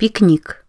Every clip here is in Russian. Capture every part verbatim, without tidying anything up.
Пикник.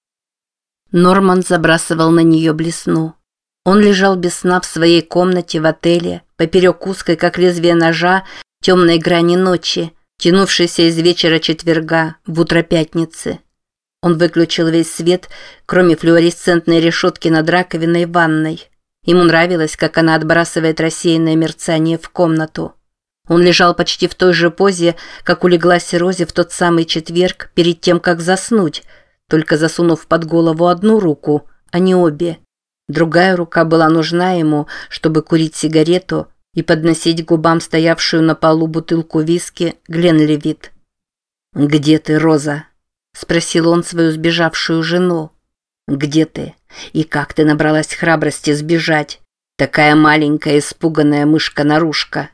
Норман забрасывал на нее блесну. Он лежал без сна в своей комнате в отеле, поперек узкой, как лезвие ножа, темной грани ночи, тянувшейся из вечера четверга в утро пятницы. Он выключил весь свет, кроме флуоресцентной решетки над раковиной в ванной. Ему нравилось, как она отбрасывает рассеянное мерцание в комнату. Он лежал почти в той же позе, как улеглась Рози в тот самый четверг перед тем, как заснуть, только засунув под голову одну руку, а не обе. Другая рука была нужна ему, чтобы курить сигарету и подносить к губам стоявшую на полу бутылку виски Гленлевит. «Где ты, Роза?» – спросил он свою сбежавшую жену. «Где ты? И как ты набралась храбрости сбежать? Такая маленькая испуганная мышка-нарушка».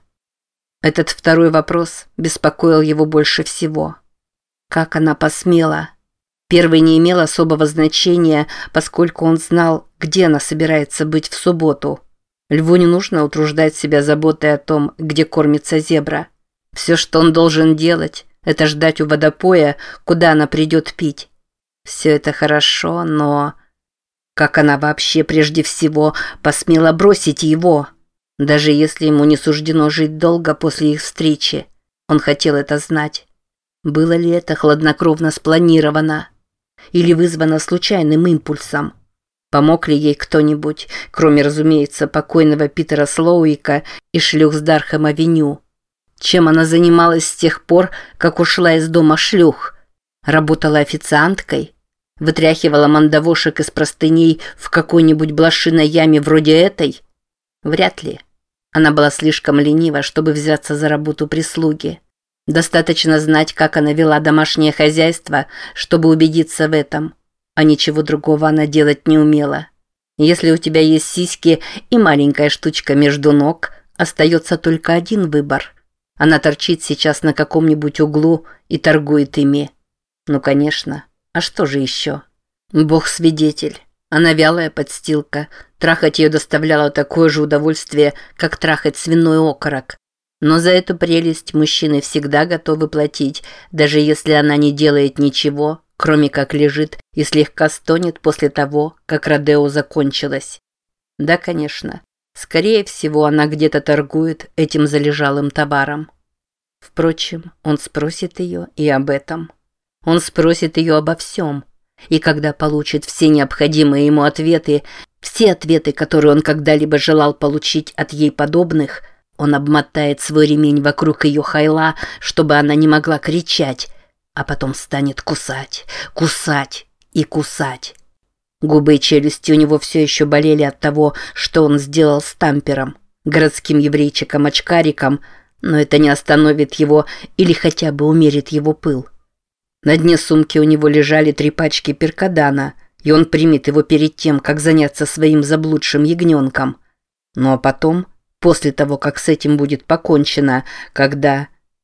Этот второй вопрос беспокоил его больше всего. Как она посмела? Первый не имел особого значения, поскольку он знал, где она собирается быть в субботу. Льву не нужно утруждать себя заботой о том, где кормится зебра. Все, что он должен делать, это ждать у водопоя, куда она придет пить. Все это хорошо, но... Как она вообще прежде всего посмела бросить его? Даже если ему не суждено жить долго после их встречи, он хотел это знать. Было ли это хладнокровно спланировано? Или вызвано случайным импульсом? Помог ли ей кто-нибудь, кроме, разумеется, покойного Питера Слоуика и шлюх с Дархэм-авеню? Чем она занималась с тех пор, как ушла из дома шлюх? Работала официанткой? Вытряхивала мандавошек из простыней в какой-нибудь блошиной яме вроде этой? Вряд ли. Она была слишком ленива, чтобы взяться за работу прислуги. Достаточно знать, как она вела домашнее хозяйство, чтобы убедиться в этом. А ничего другого она делать не умела. Если у тебя есть сиськи и маленькая штучка между ног, остается только один выбор. Она торчит сейчас на каком-нибудь углу и торгует ими. Ну, конечно. А что же еще? Бог свидетель. Она вялая подстилка. Трахать ее доставляло такое же удовольствие, как трахать свиной окорок. Но за эту прелесть мужчины всегда готовы платить, даже если она не делает ничего, кроме как лежит и слегка стонет после того, как родео закончилось. Да, конечно. Скорее всего, она где-то торгует этим залежалым товаром. Впрочем, он спросит ее и об этом. Он спросит ее обо всем. И когда получит все необходимые ему ответы, все ответы, которые он когда-либо желал получить от ей подобных, он обмотает свой ремень вокруг ее хайла, чтобы она не могла кричать, а потом станет кусать, кусать и кусать. Губы и челюсти у него все еще болели от того, что он сделал с Тампером, городским еврейчиком-очкариком, но это не остановит его или хотя бы умерит его пыл. На дне сумки у него лежали три пачки перкадана, и он примет его перед тем, как заняться своим заблудшим ягненком. Ну а потом, после того, как с этим будет покончено, когда...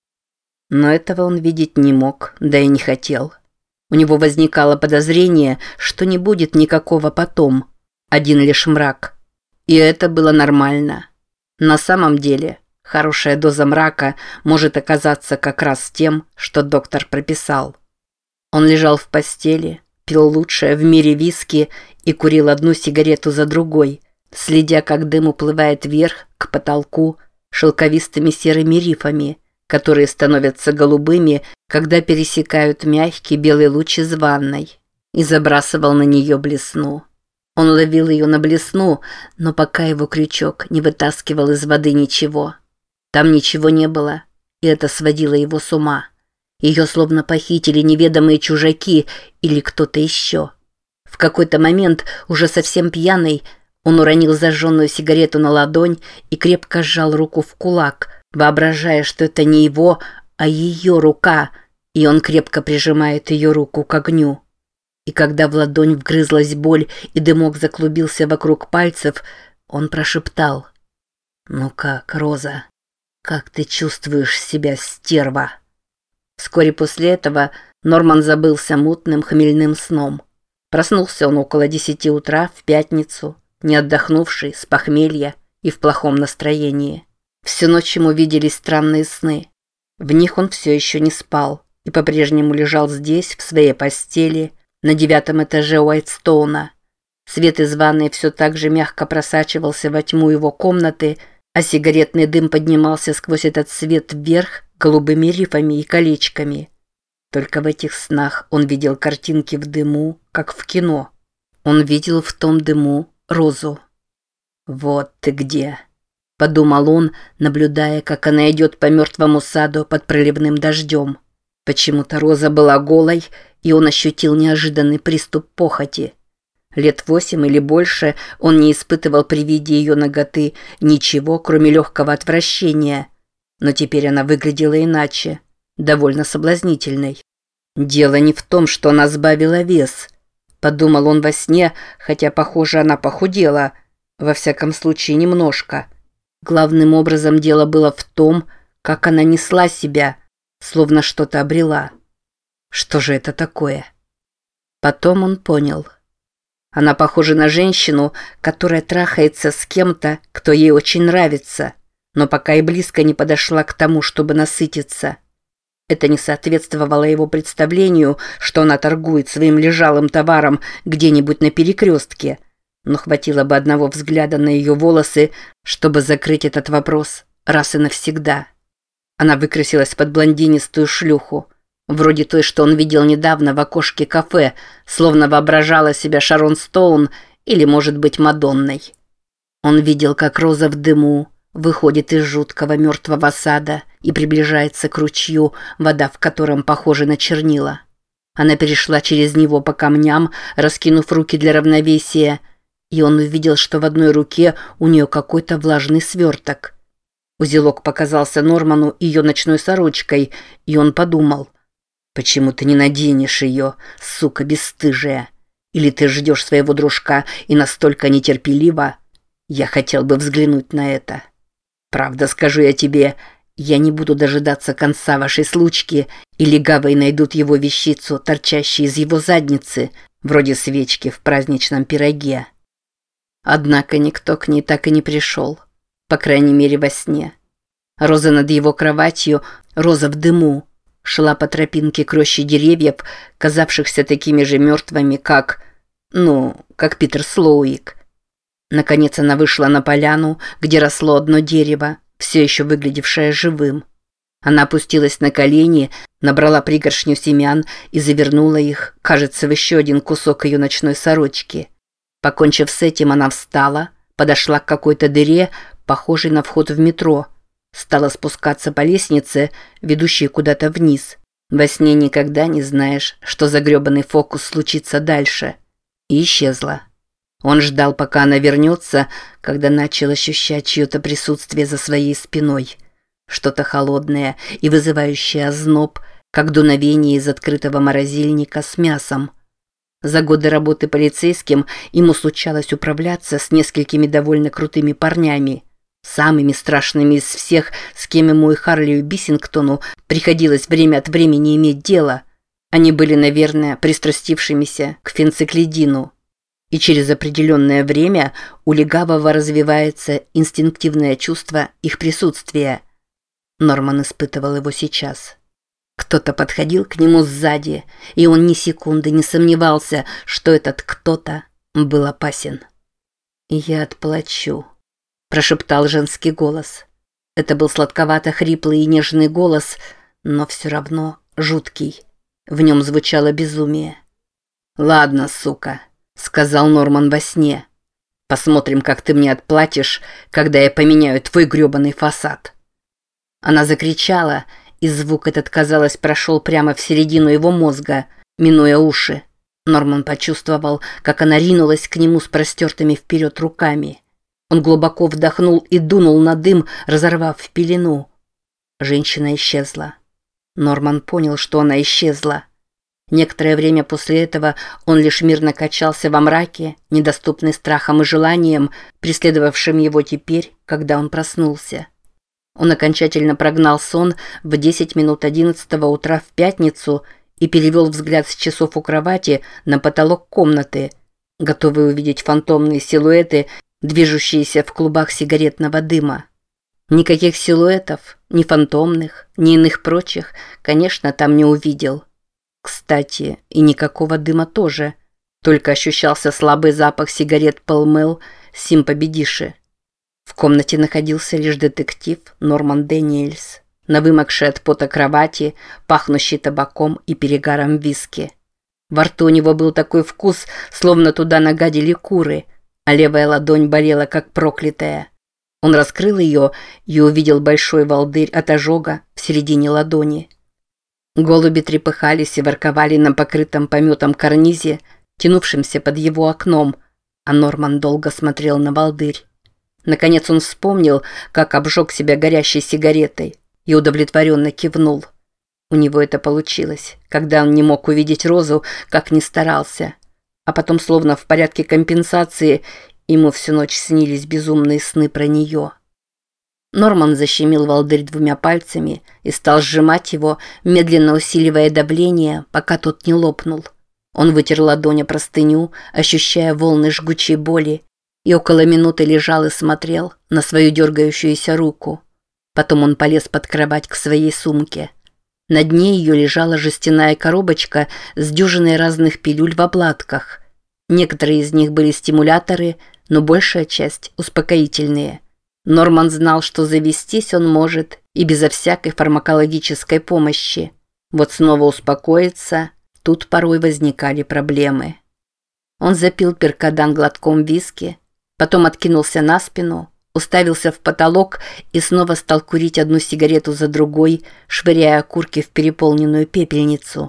Но этого он видеть не мог, да и не хотел. У него возникало подозрение, что не будет никакого потом, один лишь мрак. И это было нормально. На самом деле, хорошая доза мрака может оказаться как раз тем, что доктор прописал. Он лежал в постели, пил лучшее в мире виски и курил одну сигарету за другой, следя, как дым уплывает вверх к потолку шелковистыми серыми рифами, которые становятся голубыми, когда пересекают мягкий белый луч из ванной, и забрасывал на нее блесну. Он ловил ее на блесну, но пока его крючок не вытаскивал из воды ничего. Там ничего не было, и это сводило его с ума. Ее словно похитили неведомые чужаки или кто-то еще. В какой-то момент, уже совсем пьяный, он уронил зажженную сигарету на ладонь и крепко сжал руку в кулак, воображая, что это не его, а ее рука, и он крепко прижимает ее руку к огню. И когда в ладонь вгрызлась боль и дымок заклубился вокруг пальцев, он прошептал: «Ну как, Роза, как ты чувствуешь себя, стерва?» Вскоре после этого Норман забылся мутным хмельным сном. Проснулся он около десяти утра в пятницу, не отдохнувший, с похмелья и в плохом настроении. Всю ночь ему виделись странные сны. В них он все еще не спал и по-прежнему лежал здесь, в своей постели, на девятом этаже Уайтстоуна. Свет из ванной все так же мягко просачивался во тьму его комнаты, а сигаретный дым поднимался сквозь этот свет вверх голубыми рифами и колечками. Только в этих снах он видел картинки в дыму, как в кино. Он видел в том дыму Розу. «Вот ты где!» – подумал он, наблюдая, как она идет по мертвому саду под проливным дождем. Почему-то Роза была голой, и он ощутил неожиданный приступ похоти. Лет восемь или больше он не испытывал при виде ее наготы ничего, кроме легкого отвращения. Но теперь она выглядела иначе, довольно соблазнительной. «Дело не в том, что она сбавила вес», – подумал он во сне, хотя, похоже, она похудела, во всяком случае, немножко. Главным образом дело было в том, как она несла себя, словно что-то обрела. Что же это такое? Потом он понял. Она похожа на женщину, которая трахается с кем-то, кто ей очень нравится, но пока и близко не подошла к тому, чтобы насытиться. Это не соответствовало его представлению, что она торгует своим лежалым товаром где-нибудь на перекрестке, но хватило бы одного взгляда на ее волосы, чтобы закрыть этот вопрос раз и навсегда. Она выкрасилась под блондинистую шлюху, вроде той, что он видел недавно в окошке кафе, словно воображала себя Шарон Стоун или, может быть, Мадонной. Он видел, как Роза в дыму выходит из жуткого мертвого сада и приближается к ручью, вода в котором похожа на чернила. Она перешла через него по камням, раскинув руки для равновесия, и он увидел, что в одной руке у нее какой-то влажный сверток. Узелок показался Норману ее ночной сорочкой, и он подумал: «Почему ты не наденешь ее, сука бесстыжая? Или ты ждешь своего дружка и настолько нетерпеливо? Я хотел бы взглянуть на это. Правда, скажу я тебе, я не буду дожидаться конца вашей случки, и легавые найдут его вещицу, торчащую из его задницы, вроде свечки в праздничном пироге». Однако никто к ней так и не пришел, по крайней мере во сне. Роза над его кроватью, Роза в дыму, шла по тропинке к роще деревьев, казавшихся такими же мертвыми, как... ну, как Питер Слоуик. Наконец она вышла на поляну, где росло одно дерево, все еще выглядевшее живым. Она опустилась на колени, набрала пригоршню семян и завернула их, кажется, в еще один кусок ее ночной сорочки. Покончив с этим, она встала, подошла к какой-то дыре, похожей на вход в метро, стала спускаться по лестнице, ведущей куда-то вниз. Во сне никогда не знаешь, что за гребаный фокус случится дальше. И исчезла. Он ждал, пока она вернется, когда начал ощущать чье-то присутствие за своей спиной. Что-то холодное и вызывающее озноб, как дуновение из открытого морозильника с мясом. За годы работы полицейским ему случалось управляться с несколькими довольно крутыми парнями. Самыми страшными из всех, с кем ему и Харлию Биссингтону приходилось время от времени иметь дело. Они были, наверное, пристрастившимися к фенциклидину. И через определенное время у легавого развивается инстинктивное чувство их присутствия. Норман испытывал его сейчас. Кто-то подходил к нему сзади, и он ни секунды не сомневался, что этот кто-то был опасен. «Я отплачу», – прошептал женский голос. Это был сладковато-хриплый и нежный голос, но все равно жуткий. В нем звучало безумие. «Ладно, сука», – сказал Норман во сне. «Посмотрим, как ты мне отплатишь, когда я поменяю твой грёбаный фасад». Она закричала, и звук этот, казалось, прошел прямо в середину его мозга, минуя уши. Норман почувствовал, как она ринулась к нему с простертыми вперед руками. Он глубоко вдохнул и дунул на дым, разорвав пелену. Женщина исчезла. Норман понял, что она исчезла. Некоторое время после этого он лишь мирно качался во мраке, недоступный страхом и желанием, преследовавшим его теперь, когда он проснулся. Он окончательно прогнал сон в десять минут одиннадцатого утра в пятницу и перевел взгляд с часов у кровати на потолок комнаты, готовый увидеть фантомные силуэты, движущиеся в клубах сигаретного дыма. Никаких силуэтов, ни фантомных, ни иных прочих, конечно, там не увидел. Кстати, и никакого дыма тоже. Только ощущался слабый запах сигарет Пэлмэл Симпа-Бедиши. В комнате находился лишь детектив Норман Дэниэльс, на вымокшей от пота кровати, пахнущей табаком и перегаром виски. Во рту у него был такой вкус, словно туда нагадили куры, а левая ладонь болела, как проклятая. Он раскрыл ее и увидел большой волдырь от ожога в середине ладони. Голуби трепыхались и ворковали на покрытом пометом карнизе, тянувшемся под его окном, а Норман долго смотрел на волдырь. Наконец он вспомнил, как обжег себя горящей сигаретой, и удовлетворенно кивнул. У него это получилось, когда он не мог увидеть Розу, как ни старался. А потом, словно в порядке компенсации, ему всю ночь снились безумные сны про нее. Норман защемил волдырь двумя пальцами и стал сжимать его, медленно усиливая давление, пока тот не лопнул. Он вытер ладонь о простыню, ощущая волны жгучей боли, и около минуты лежал и смотрел на свою дергающуюся руку. Потом он полез под кровать к своей сумке. На дне ее лежала жестяная коробочка с дюжиной разных пилюль в обладках. Некоторые из них были стимуляторы, но большая часть – успокоительные. Норман знал, что завестись он может и безо всякой фармакологической помощи. Вот снова успокоиться, тут порой возникали проблемы. Он запил перкадан глотком виски, потом откинулся на спину, уставился в потолок и снова стал курить одну сигарету за другой, швыряя окурки в переполненную пепельницу.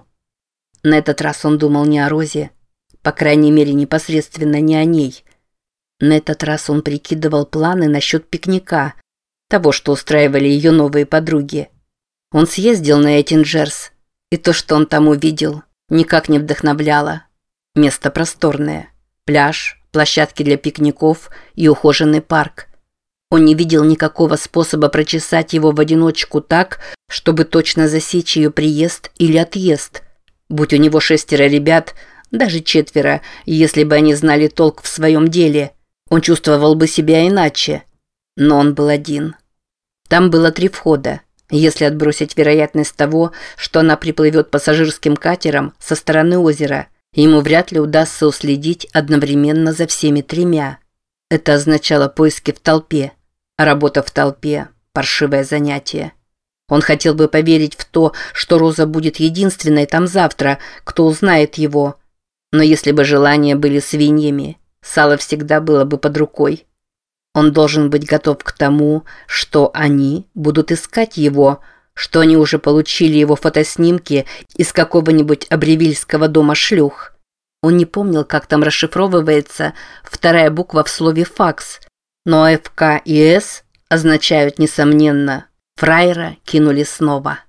На этот раз он думал не о Розе, по крайней мере непосредственно не о ней. На этот раз он прикидывал планы насчет пикника, того, что устраивали ее новые подруги. Он съездил на Эттинджерс, и то, что он там увидел, никак не вдохновляло. Место просторное, пляж, площадки для пикников и ухоженный парк. Он не видел никакого способа прочесать его в одиночку так, чтобы точно засечь ее приезд или отъезд. Будь у него шестеро ребят, даже четверо, если бы они знали толк в своем деле, он чувствовал бы себя иначе. Но он был один. Там было три входа. Если отбросить вероятность того, что она приплывет пассажирским катером со стороны озера, ему вряд ли удастся уследить одновременно за всеми тремя. Это означало поиски в толпе, а работа в толпе – паршивое занятие. Он хотел бы поверить в то, что Роза будет единственной там завтра, кто узнает его. Но если бы желания были свиньями, сало всегда было бы под рукой. Он должен быть готов к тому, что они будут искать его, что они уже получили его фотоснимки из какого-нибудь абревильского дома шлюх. Он не помнил, как там расшифровывается вторая буква в слове «факс», но Ф К и С означают, несомненно, «фраера кинули снова».